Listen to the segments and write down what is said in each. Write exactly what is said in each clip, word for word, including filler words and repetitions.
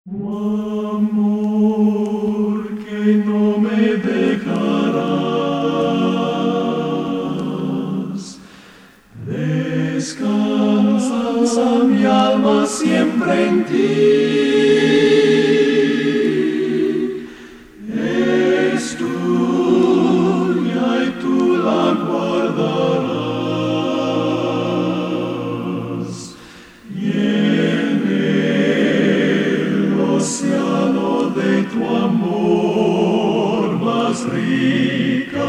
Oh, amor que no me dejarás, descansa mi alma siempre en ti. Es tuya y tú la guardarás, y en el océano de tu amor más rica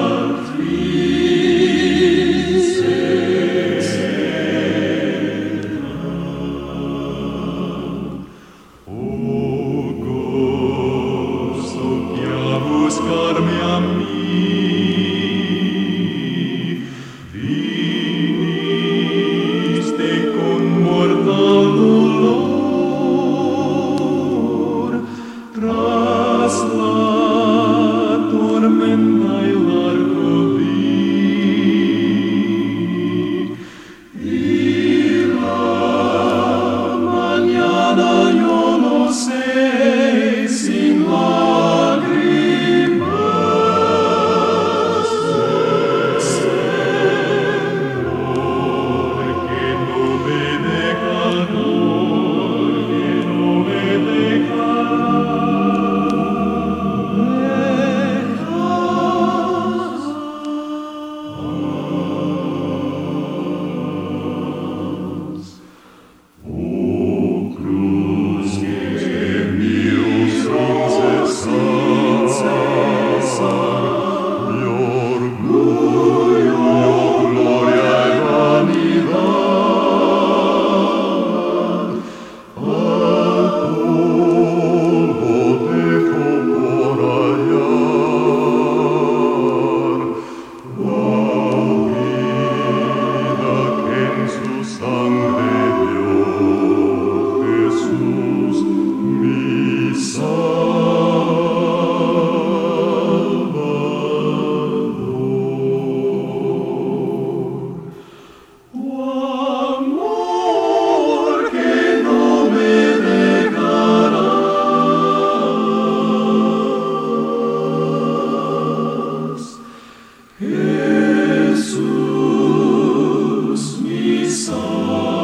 buscarme a mí, viniste con mortal dolor, tras la tormenta y largo vi, y la mañana yo no sé sin lágrimas. Jesús, mi Salvador.